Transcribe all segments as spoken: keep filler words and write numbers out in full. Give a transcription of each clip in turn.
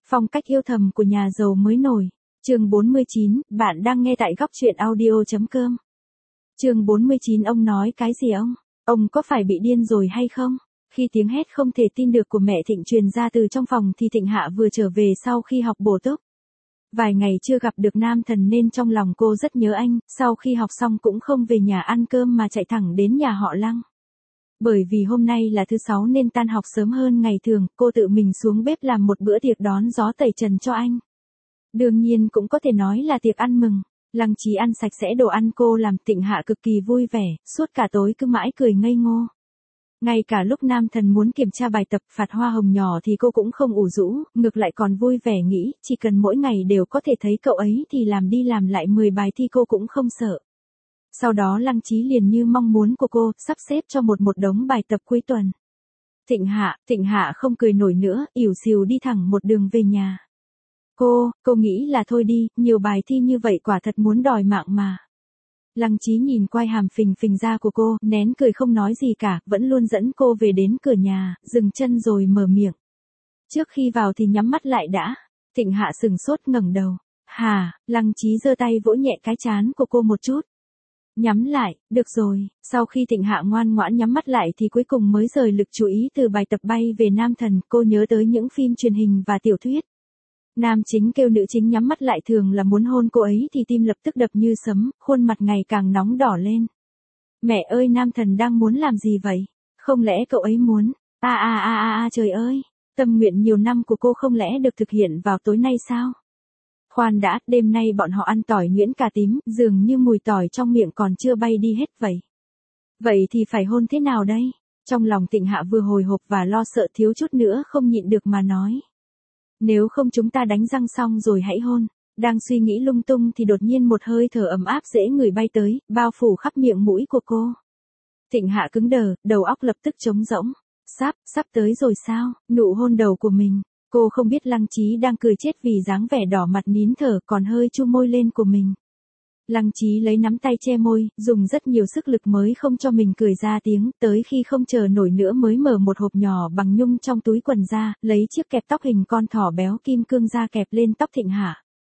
Phong cách yêu thầm của nhà giàu mới nổi. Chương bốn mươi chín, bạn đang nghe tại góc truyện audio.com. Chương bốn mươi chín, ông nói cái gì ông? Ông có phải bị điên rồi hay không? Khi tiếng hét không thể tin được của mẹ Thịnh truyền ra từ trong phòng thì Thịnh Hạ vừa trở về sau khi học bổ túc. Vài ngày chưa gặp được nam thần nên trong lòng cô rất nhớ anh, sau khi học xong cũng không về nhà ăn cơm mà chạy thẳng đến nhà họ Lăng. Bởi vì hôm nay là thứ sáu nên tan học sớm hơn ngày thường, cô tự mình xuống bếp làm một bữa tiệc đón gió tẩy trần cho anh. Đương nhiên cũng có thể nói là tiệc ăn mừng. Lăng Chí ăn sạch sẽ đồ ăn cô làm, Thịnh Hạ cực kỳ vui vẻ, suốt cả tối cứ mãi cười ngây ngô. Ngay cả lúc nam thần muốn kiểm tra bài tập phạt hoa hồng nhỏ thì cô cũng không ủ rũ, ngược lại còn vui vẻ nghĩ, chỉ cần mỗi ngày đều có thể thấy cậu ấy thì làm đi làm lại mười bài thi cô cũng không sợ. Sau đó Lăng Chí liền như mong muốn của cô, sắp xếp cho một một đống bài tập cuối tuần. Thịnh Hạ, Thịnh Hạ không cười nổi nữa, ỉu xìu đi thẳng một đường về nhà. Cô, cô nghĩ là thôi đi, nhiều bài thi như vậy quả thật muốn đòi mạng mà. Lăng Chí nhìn quai hàm phình phình ra của cô, nén cười không nói gì cả, vẫn luôn dẫn cô về đến cửa nhà, dừng chân rồi mở miệng. Trước khi vào thì nhắm mắt lại đã. Thịnh Hạ sừng sốt ngẩng đầu. Hà, Lăng Chí giơ tay vỗ nhẹ cái trán của cô một chút. Nhắm lại, được rồi. Sau khi Thịnh Hạ ngoan ngoãn nhắm mắt lại thì cuối cùng mới rời lực chú ý từ bài tập bay về nam thần, cô nhớ tới những phim truyền hình và tiểu thuyết. Nam chính kêu nữ chính nhắm mắt lại thường là muốn hôn cô ấy thì tim lập tức đập như sấm, khuôn mặt ngày càng nóng đỏ lên. Mẹ ơi, nam thần đang muốn làm gì vậy? Không lẽ cậu ấy muốn? A a a a a trời ơi, tâm nguyện nhiều năm của cô không lẽ được thực hiện vào tối nay sao? Khoan đã, đêm nay bọn họ ăn tỏi nhuyễn cà tím, dường như mùi tỏi trong miệng còn chưa bay đi hết vậy. Vậy thì phải hôn thế nào đây? Trong lòng Thịnh Hạ vừa hồi hộp và lo sợ thiếu chút nữa không nhịn được mà nói. Nếu không chúng ta đánh răng xong rồi hãy hôn. Đang suy nghĩ lung tung thì đột nhiên một hơi thở ấm áp dễ người bay tới, bao phủ khắp miệng mũi của cô. Thịnh Hạ cứng đờ, đầu óc lập tức trống rỗng. Sắp, sắp tới rồi sao? Nụ hôn đầu của mình. Cô không biết Lăng Chí đang cười chết vì dáng vẻ đỏ mặt nín thở còn hơi chu môi lên của mình. Lăng Chí lấy nắm tay che môi, dùng rất nhiều sức lực mới không cho mình cười ra tiếng, tới khi không chờ nổi nữa mới mở một hộp nhỏ bằng nhung trong túi quần ra, lấy chiếc kẹp tóc hình con thỏ béo kim cương ra kẹp lên tóc Thịnh Hạ.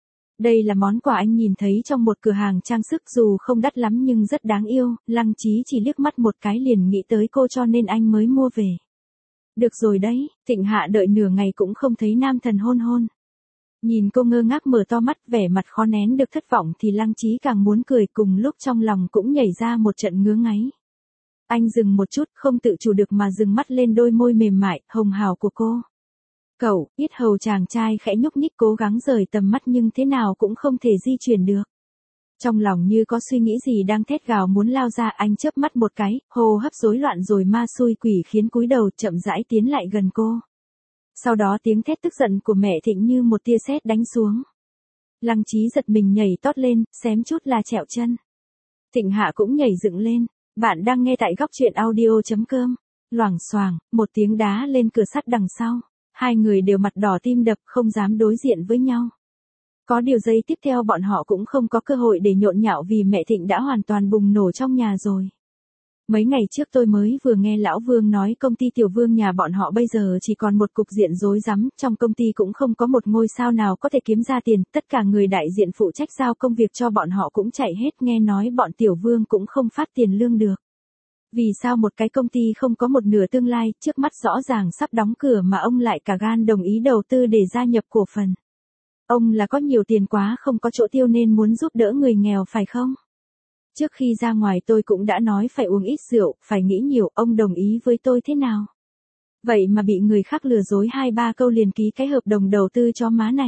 Đây là món quà anh nhìn thấy trong một cửa hàng trang sức, dù không đắt lắm nhưng rất đáng yêu, Lăng Chí chỉ liếc mắt một cái liền nghĩ tới cô cho nên anh mới mua về. Được rồi đấy, Thịnh Hạ đợi nửa ngày cũng không thấy nam thần hôn hôn. Nhìn cô ngơ ngác mở to mắt vẻ mặt khó nén được thất vọng thì Lăng Chí càng muốn cười, cùng lúc trong lòng cũng nhảy ra một trận ngứa ngáy. Anh dừng một chút, không tự chủ được mà dừng mắt lên đôi môi mềm mại, hồng hào của cô. Cậu, yết hầu chàng trai khẽ nhúc nhích cố gắng rời tầm mắt nhưng thế nào cũng không thể di chuyển được. Trong lòng như có suy nghĩ gì đang thét gào muốn lao ra, anh chớp mắt một cái, hô hấp rối loạn rồi ma xui quỷ khiến cúi đầu chậm rãi tiến lại gần cô. Sau đó tiếng thét tức giận của mẹ Thịnh như một tia sét đánh xuống. Lăng Chí giật mình nhảy tót lên, xém chút là trẹo chân. Thịnh Hạ cũng nhảy dựng lên. Bạn đang nghe tại góc truyện audio.com. Loảng xoảng, một tiếng đá lên cửa sắt đằng sau. Hai người đều mặt đỏ tim đập không dám đối diện với nhau. Có điều giây tiếp theo bọn họ cũng không có cơ hội để nhộn nhạo vì mẹ Thịnh đã hoàn toàn bùng nổ trong nhà rồi. Mấy ngày trước tôi mới vừa nghe Lão Vương nói công ty Tiểu Vương nhà bọn họ bây giờ chỉ còn một cục diện rối rắm, trong công ty cũng không có một ngôi sao nào có thể kiếm ra tiền, tất cả người đại diện phụ trách giao công việc cho bọn họ cũng chạy hết, nghe nói bọn Tiểu Vương cũng không phát tiền lương được. Vì sao một cái công ty không có một nửa tương lai, trước mắt rõ ràng sắp đóng cửa mà ông lại cả gan đồng ý đầu tư để gia nhập cổ phần. Ông là có nhiều tiền quá không có chỗ tiêu nên muốn giúp đỡ người nghèo phải không? Trước khi ra ngoài tôi cũng đã nói phải uống ít rượu, phải nghĩ nhiều, ông đồng ý với tôi thế nào? Vậy mà bị người khác lừa dối hai ba câu liền ký cái hợp đồng đầu tư cho má này.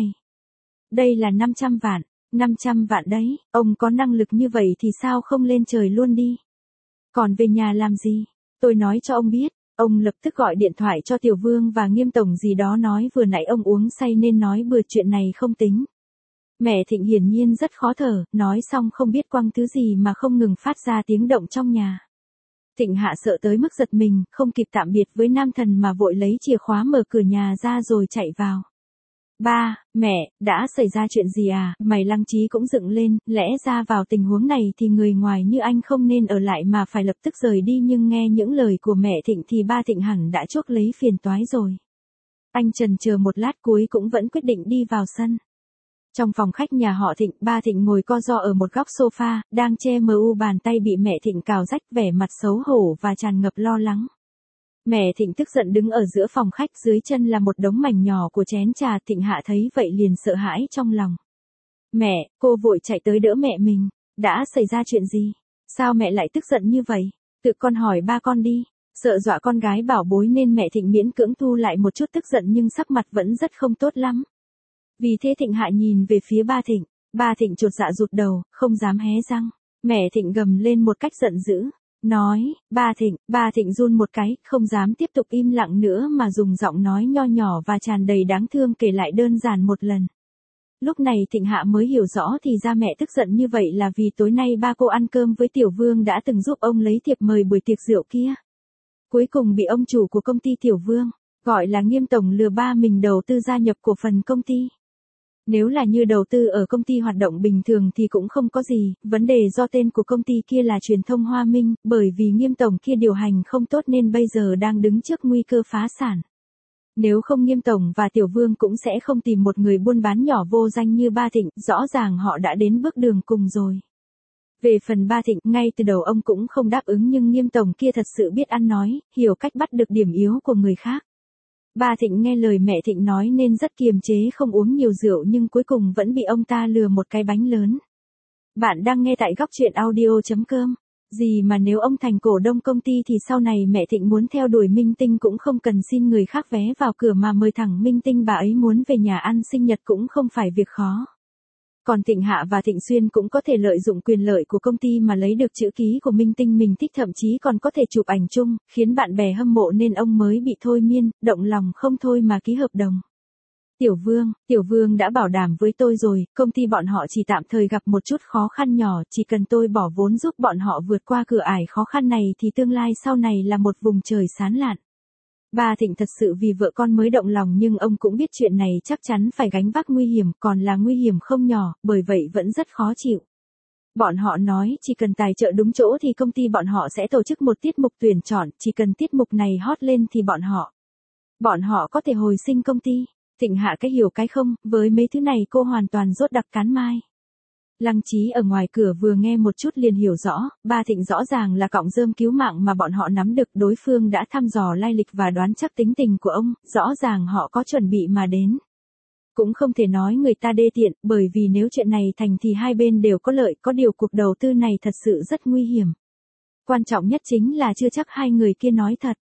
Đây là năm trăm vạn, năm trăm vạn đấy, ông có năng lực như vậy thì sao không lên trời luôn đi? Còn về nhà làm gì? Tôi nói cho ông biết, ông lập tức gọi điện thoại cho Tiểu Vương và Nghiêm Tổng gì đó nói vừa nãy ông uống say nên nói bừa chuyện này không tính. Mẹ Thịnh hiển nhiên rất khó thở, nói xong không biết quăng thứ gì mà không ngừng phát ra tiếng động trong nhà. Thịnh Hạ sợ tới mức giật mình, không kịp tạm biệt với nam thần mà vội lấy chìa khóa mở cửa nhà ra rồi chạy vào. Ba, mẹ, đã xảy ra chuyện gì à? Mày Lăng Chí cũng dựng lên, lẽ ra vào tình huống này thì người ngoài như anh không nên ở lại mà phải lập tức rời đi nhưng nghe những lời của mẹ Thịnh thì ba Thịnh hẳn đã chuốc lấy phiền toái rồi. Anh chần chờ một lát cuối cũng vẫn quyết định đi vào sân. Trong phòng khách nhà họ Thịnh, ba Thịnh ngồi co ro ở một góc sofa, đang che mờ u bàn tay bị mẹ Thịnh cào rách, vẻ mặt xấu hổ và tràn ngập lo lắng. Mẹ Thịnh tức giận đứng ở giữa phòng khách, dưới chân là một đống mảnh nhỏ của chén trà. Thịnh Hạ thấy vậy liền sợ hãi trong lòng. Mẹ, cô vội chạy tới đỡ mẹ mình. Đã xảy ra chuyện gì? Sao mẹ lại tức giận như vậy? Tự con hỏi ba con đi. Sợ dọa con gái bảo bối nên mẹ Thịnh miễn cưỡng thu lại một chút tức giận nhưng sắc mặt vẫn rất không tốt lắm. Vì thế Thịnh Hạ nhìn về phía ba Thịnh. Ba Thịnh chột dạ rụt đầu, không dám hé răng. Mẹ Thịnh gầm lên một cách giận dữ. Nói, ba Thịnh, ba Thịnh run một cái, không dám tiếp tục im lặng nữa mà dùng giọng nói nho nhỏ và tràn đầy đáng thương kể lại đơn giản một lần. Lúc này Thịnh Hạ mới hiểu rõ thì ra mẹ tức giận như vậy là vì tối nay ba cô ăn cơm với Tiểu Vương đã từng giúp ông lấy thiệp mời buổi tiệc rượu kia. Cuối cùng bị ông chủ của công ty Tiểu Vương, gọi là Nghiêm tổng lừa ba mình đầu tư gia nhập cổ phần công ty. Nếu là như đầu tư ở công ty hoạt động bình thường thì cũng không có gì, vấn đề do tên của công ty kia là Truyền thông Hoa Minh, bởi vì Nghiêm tổng kia điều hành không tốt nên bây giờ đang đứng trước nguy cơ phá sản. Nếu không Nghiêm tổng và Tiểu Vương cũng sẽ không tìm một người buôn bán nhỏ vô danh như ba Thịnh, rõ ràng họ đã đến bước đường cùng rồi. Về phần ba Thịnh, ngay từ đầu ông cũng không đáp ứng nhưng Nghiêm tổng kia thật sự biết ăn nói, hiểu cách bắt được điểm yếu của người khác. Ba Thịnh nghe lời mẹ Thịnh nói nên rất kiềm chế không uống nhiều rượu nhưng cuối cùng vẫn bị ông ta lừa một cái bánh lớn. Bạn đang nghe tại góc truyện audio chấm com. Gì mà nếu ông thành cổ đông công ty thì sau này mẹ Thịnh muốn theo đuổi Minh Tinh cũng không cần xin người khác vé vào cửa mà mời thẳng Minh Tinh bà ấy muốn về nhà ăn sinh nhật cũng không phải việc khó. Còn Thịnh Hạ và Thịnh Xuyên cũng có thể lợi dụng quyền lợi của công ty mà lấy được chữ ký của Minh Tinh mình thích, thậm chí còn có thể chụp ảnh chung, khiến bạn bè hâm mộ nên ông mới bị thôi miên, động lòng không thôi mà ký hợp đồng. Tiểu Vương, Tiểu Vương đã bảo đảm với tôi rồi, công ty bọn họ chỉ tạm thời gặp một chút khó khăn nhỏ, chỉ cần tôi bỏ vốn giúp bọn họ vượt qua cửa ải khó khăn này thì tương lai sau này là một vùng trời sáng lạn. Ba Thịnh thật sự vì vợ con mới động lòng nhưng ông cũng biết chuyện này chắc chắn phải gánh vác nguy hiểm, còn là nguy hiểm không nhỏ, bởi vậy vẫn rất khó chịu. Bọn họ nói chỉ cần tài trợ đúng chỗ thì công ty bọn họ sẽ tổ chức một tiết mục tuyển chọn, chỉ cần tiết mục này hot lên thì bọn họ. Bọn họ có thể hồi sinh công ty. Thịnh Hạ cái hiểu cái không, với mấy thứ này cô hoàn toàn rốt đặc cán mai. Lăng Chí ở ngoài cửa vừa nghe một chút liền hiểu rõ, ba Thịnh rõ ràng là cọng rơm cứu mạng mà bọn họ nắm được, đối phương đã thăm dò lai lịch và đoán chắc tính tình của ông, rõ ràng họ có chuẩn bị mà đến. Cũng không thể nói người ta đê tiện, bởi vì nếu chuyện này thành thì hai bên đều có lợi, có điều cuộc đầu tư này thật sự rất nguy hiểm. Quan trọng nhất chính là chưa chắc hai người kia nói thật.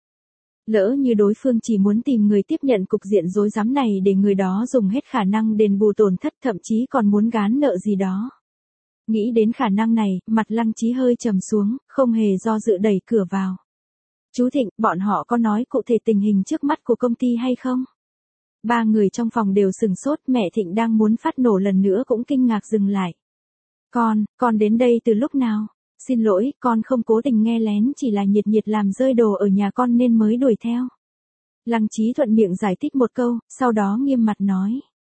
Lỡ như đối phương chỉ muốn tìm người tiếp nhận cục diện rối rắm này để người đó dùng hết khả năng đền bù tổn thất, thậm chí còn muốn gán nợ gì đó. Nghĩ đến khả năng này, mặt Lăng Chí hơi trầm xuống, không hề do dự đẩy cửa vào. Chú Thịnh, bọn họ có nói cụ thể tình hình trước mắt của công ty hay không? Ba người trong phòng đều sừng sốt, mẹ Thịnh đang muốn phát nổ lần nữa cũng kinh ngạc dừng lại. Con, con đến đây từ lúc nào? Xin lỗi, con không cố tình nghe lén, chỉ là nhiệt nhiệt làm rơi đồ ở nhà con nên mới đuổi theo. Lăng Chí thuận miệng giải thích một câu, sau đó nghiêm mặt nói.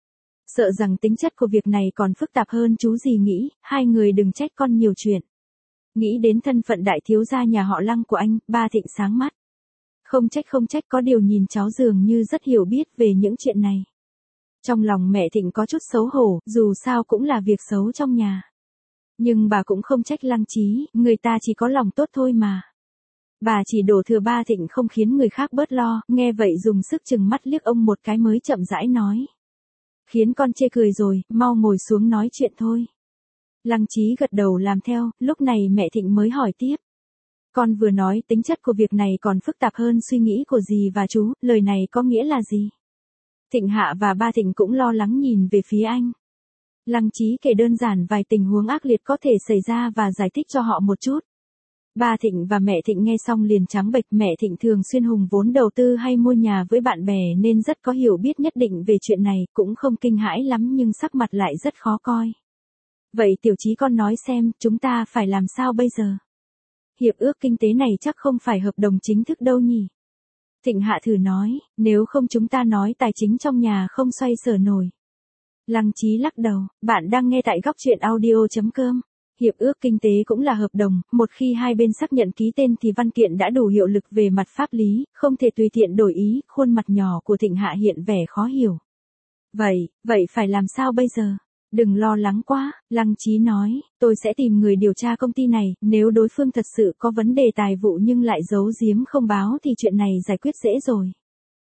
Sợ rằng tính chất của việc này còn phức tạp hơn chú gì nghĩ, hai người đừng trách con nhiều chuyện. Nghĩ đến thân phận đại thiếu gia nhà họ Lăng của anh, ba Thịnh sáng mắt. Không trách không trách, có điều nhìn cháu dường như rất hiểu biết về những chuyện này. Trong lòng mẹ Thịnh có chút xấu hổ, dù sao cũng là việc xấu trong nhà. Nhưng bà cũng không trách Lăng Chí, người ta chỉ có lòng tốt thôi mà. Bà chỉ đổ thừa ba Thịnh không khiến người khác bớt lo, nghe vậy dùng sức chừng mắt liếc ông một cái mới chậm rãi nói. Khiến con chê cười rồi, mau ngồi xuống nói chuyện thôi. Lăng Chí gật đầu làm theo, lúc này mẹ Thịnh mới hỏi tiếp. Con vừa nói tính chất của việc này còn phức tạp hơn suy nghĩ của dì và chú, lời này có nghĩa là gì? Thịnh Hạ và ba Thịnh cũng lo lắng nhìn về phía anh. Lăng Chí kể đơn giản vài tình huống ác liệt có thể xảy ra và giải thích cho họ một chút. Ba Thịnh và mẹ Thịnh nghe xong liền trắng bệch, mẹ Thịnh thường xuyên hùng vốn đầu tư hay mua nhà với bạn bè nên rất có hiểu biết nhất định về chuyện này, cũng không kinh hãi lắm nhưng sắc mặt lại rất khó coi. Vậy Tiểu Chí con nói xem, chúng ta phải làm sao bây giờ? Hiệp ước kinh tế này chắc không phải hợp đồng chính thức đâu nhỉ? Thịnh Hạ thử nói, nếu không chúng ta nói tài chính trong nhà không xoay sở nổi. Lăng Chí lắc đầu, bạn đang nghe tại góc truyện audio chấm com. Hiệp ước kinh tế cũng là hợp đồng, một khi hai bên xác nhận ký tên thì văn kiện đã đủ hiệu lực về mặt pháp lý, không thể tùy tiện đổi ý. Khuôn mặt nhỏ của Thịnh Hạ hiện vẻ khó hiểu. Vậy, vậy phải làm sao bây giờ? Đừng lo lắng quá, Lăng Chí nói, tôi sẽ tìm người điều tra công ty này, nếu đối phương thật sự có vấn đề tài vụ nhưng lại giấu giếm không báo thì chuyện này giải quyết dễ rồi.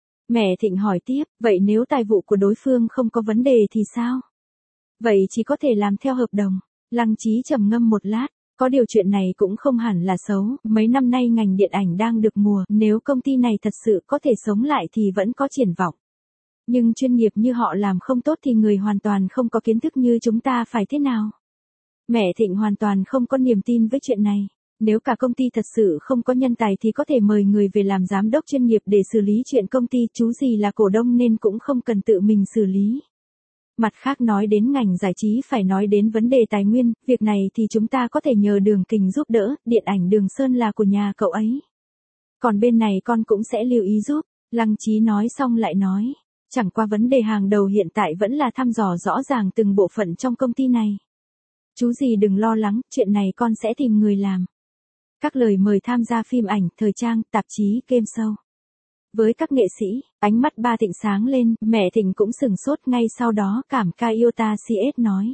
Mẹ Thịnh hỏi tiếp, vậy nếu tài vụ của đối phương không có vấn đề thì sao? Vậy chỉ có thể làm theo hợp đồng. Lăng Chí trầm ngâm một lát, có điều chuyện này cũng không hẳn là xấu, mấy năm nay ngành điện ảnh đang được mùa, nếu công ty này thật sự có thể sống lại thì vẫn có triển vọng. Nhưng chuyên nghiệp như họ làm không tốt thì người hoàn toàn không có kiến thức như chúng ta phải thế nào? Mẹ Thịnh hoàn toàn không có niềm tin với chuyện này. Nếu cả công ty thật sự không có nhân tài thì có thể mời người về làm giám đốc chuyên nghiệp để xử lý chuyện công ty, chú gì là cổ đông nên cũng không cần tự mình xử lý. Mặt khác nói đến ngành giải trí phải nói đến vấn đề tài nguyên, việc này thì chúng ta có thể nhờ Đường Kình giúp đỡ, điện ảnh Đường Sơn là của nhà cậu ấy. Còn bên này con cũng sẽ lưu ý giúp, Lăng Chí nói xong lại nói. Chẳng qua vấn đề hàng đầu hiện tại vẫn là thăm dò rõ ràng từng bộ phận trong công ty này. Chú gì đừng lo lắng, chuyện này con sẽ tìm người làm. Các lời mời tham gia phim ảnh, thời trang, tạp chí, game show. Với các nghệ sĩ, ánh mắt ba Thịnh sáng lên, mẹ Thịnh cũng sừng sốt ngay sau đó cảm ca Iota xê ét nói.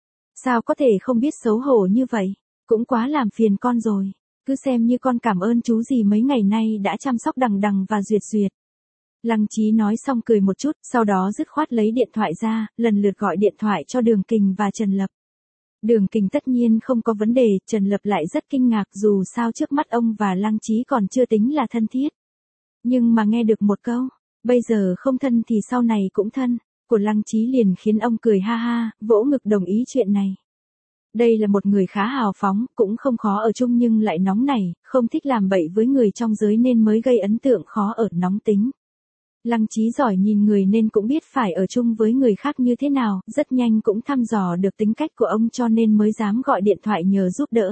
Sao có thể không biết xấu hổ như vậy, cũng quá làm phiền con rồi, cứ xem như con cảm ơn chú gì mấy ngày nay đã chăm sóc Đằng Đằng và Duyệt Duyệt. Lăng Chí nói xong cười một chút, sau đó dứt khoát lấy điện thoại ra, lần lượt gọi điện thoại cho Đường Kình và Trần Lập. Đường Kình tất nhiên không có vấn đề, Trần Lập lại rất kinh ngạc dù sao trước mắt ông và Lăng Chí còn chưa tính là thân thiết. Nhưng mà nghe được một câu, bây giờ không thân thì sau này cũng thân, của Lăng Chí liền khiến ông cười ha ha, vỗ ngực đồng ý chuyện này. Đây là một người khá hào phóng, cũng không khó ở chung nhưng lại nóng nảy, không thích làm bậy với người trong giới nên mới gây ấn tượng khó ở, nóng tính. Lăng Chí giỏi nhìn người nên cũng biết phải ở chung với người khác như thế nào, rất nhanh cũng thăm dò được tính cách của ông cho nên mới dám gọi điện thoại nhờ giúp đỡ.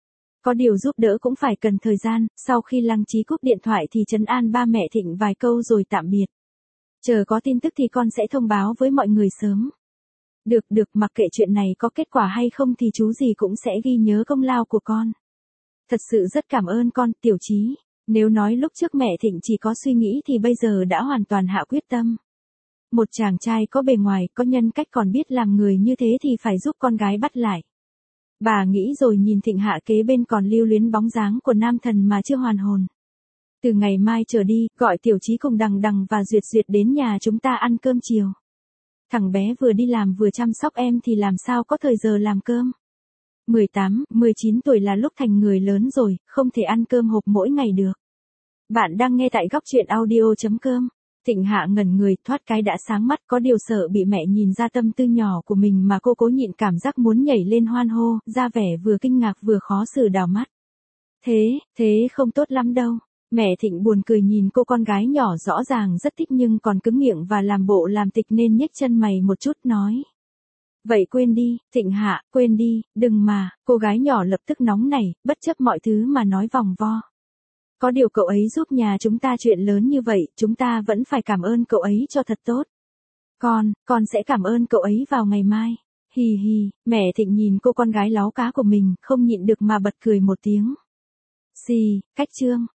Có điều giúp đỡ cũng phải cần thời gian, sau khi Lăng Chí cúp điện thoại thì trấn an ba mẹ Thịnh vài câu rồi tạm biệt. Chờ có tin tức thì con sẽ thông báo với mọi người sớm. Được được, mặc kệ chuyện này có kết quả hay không thì chú gì cũng sẽ ghi nhớ công lao của con. Thật sự rất cảm ơn con, Tiểu Chí. Nếu nói lúc trước mẹ Thịnh chỉ có suy nghĩ thì bây giờ đã hoàn toàn hạ quyết tâm. Một chàng trai có bề ngoài, có nhân cách còn biết làm người như thế thì phải giúp con gái bắt lại. Bà nghĩ rồi nhìn Thịnh Hạ kế bên còn lưu luyến bóng dáng của nam thần mà chưa hoàn hồn. Từ ngày mai trở đi, gọi Tiểu Chí cùng Đằng Đằng và Duyệt Duyệt đến nhà chúng ta ăn cơm chiều. Thằng bé vừa đi làm vừa chăm sóc em thì làm sao có thời giờ làm cơm. mười tám, mười chín tuổi là lúc thành người lớn rồi, không thể ăn cơm hộp mỗi ngày được. Bạn đang nghe tại góc truyện audio chấm com. Thịnh Hạ ngẩn người, thoát cái đã sáng mắt, có điều sợ bị mẹ nhìn ra tâm tư nhỏ của mình mà cô cố nhịn cảm giác muốn nhảy lên hoan hô, ra vẻ vừa kinh ngạc vừa khó xử đảo mắt. Thế, thế không tốt lắm đâu. Mẹ Thịnh buồn cười nhìn cô con gái nhỏ rõ ràng rất thích nhưng còn cứng miệng và làm bộ làm tịch nên nhếch chân mày một chút nói. Vậy quên đi, Thịnh Hạ, quên đi, đừng mà, cô gái nhỏ lập tức nóng nảy, bất chấp mọi thứ mà nói vòng vo. Có điều cậu ấy giúp nhà chúng ta chuyện lớn như vậy, chúng ta vẫn phải cảm ơn cậu ấy cho thật tốt. Con, con sẽ cảm ơn cậu ấy vào ngày mai. Hì hì, mẹ Thịnh nhìn cô con gái láo cá của mình, không nhịn được mà bật cười một tiếng. Xì, cách chương.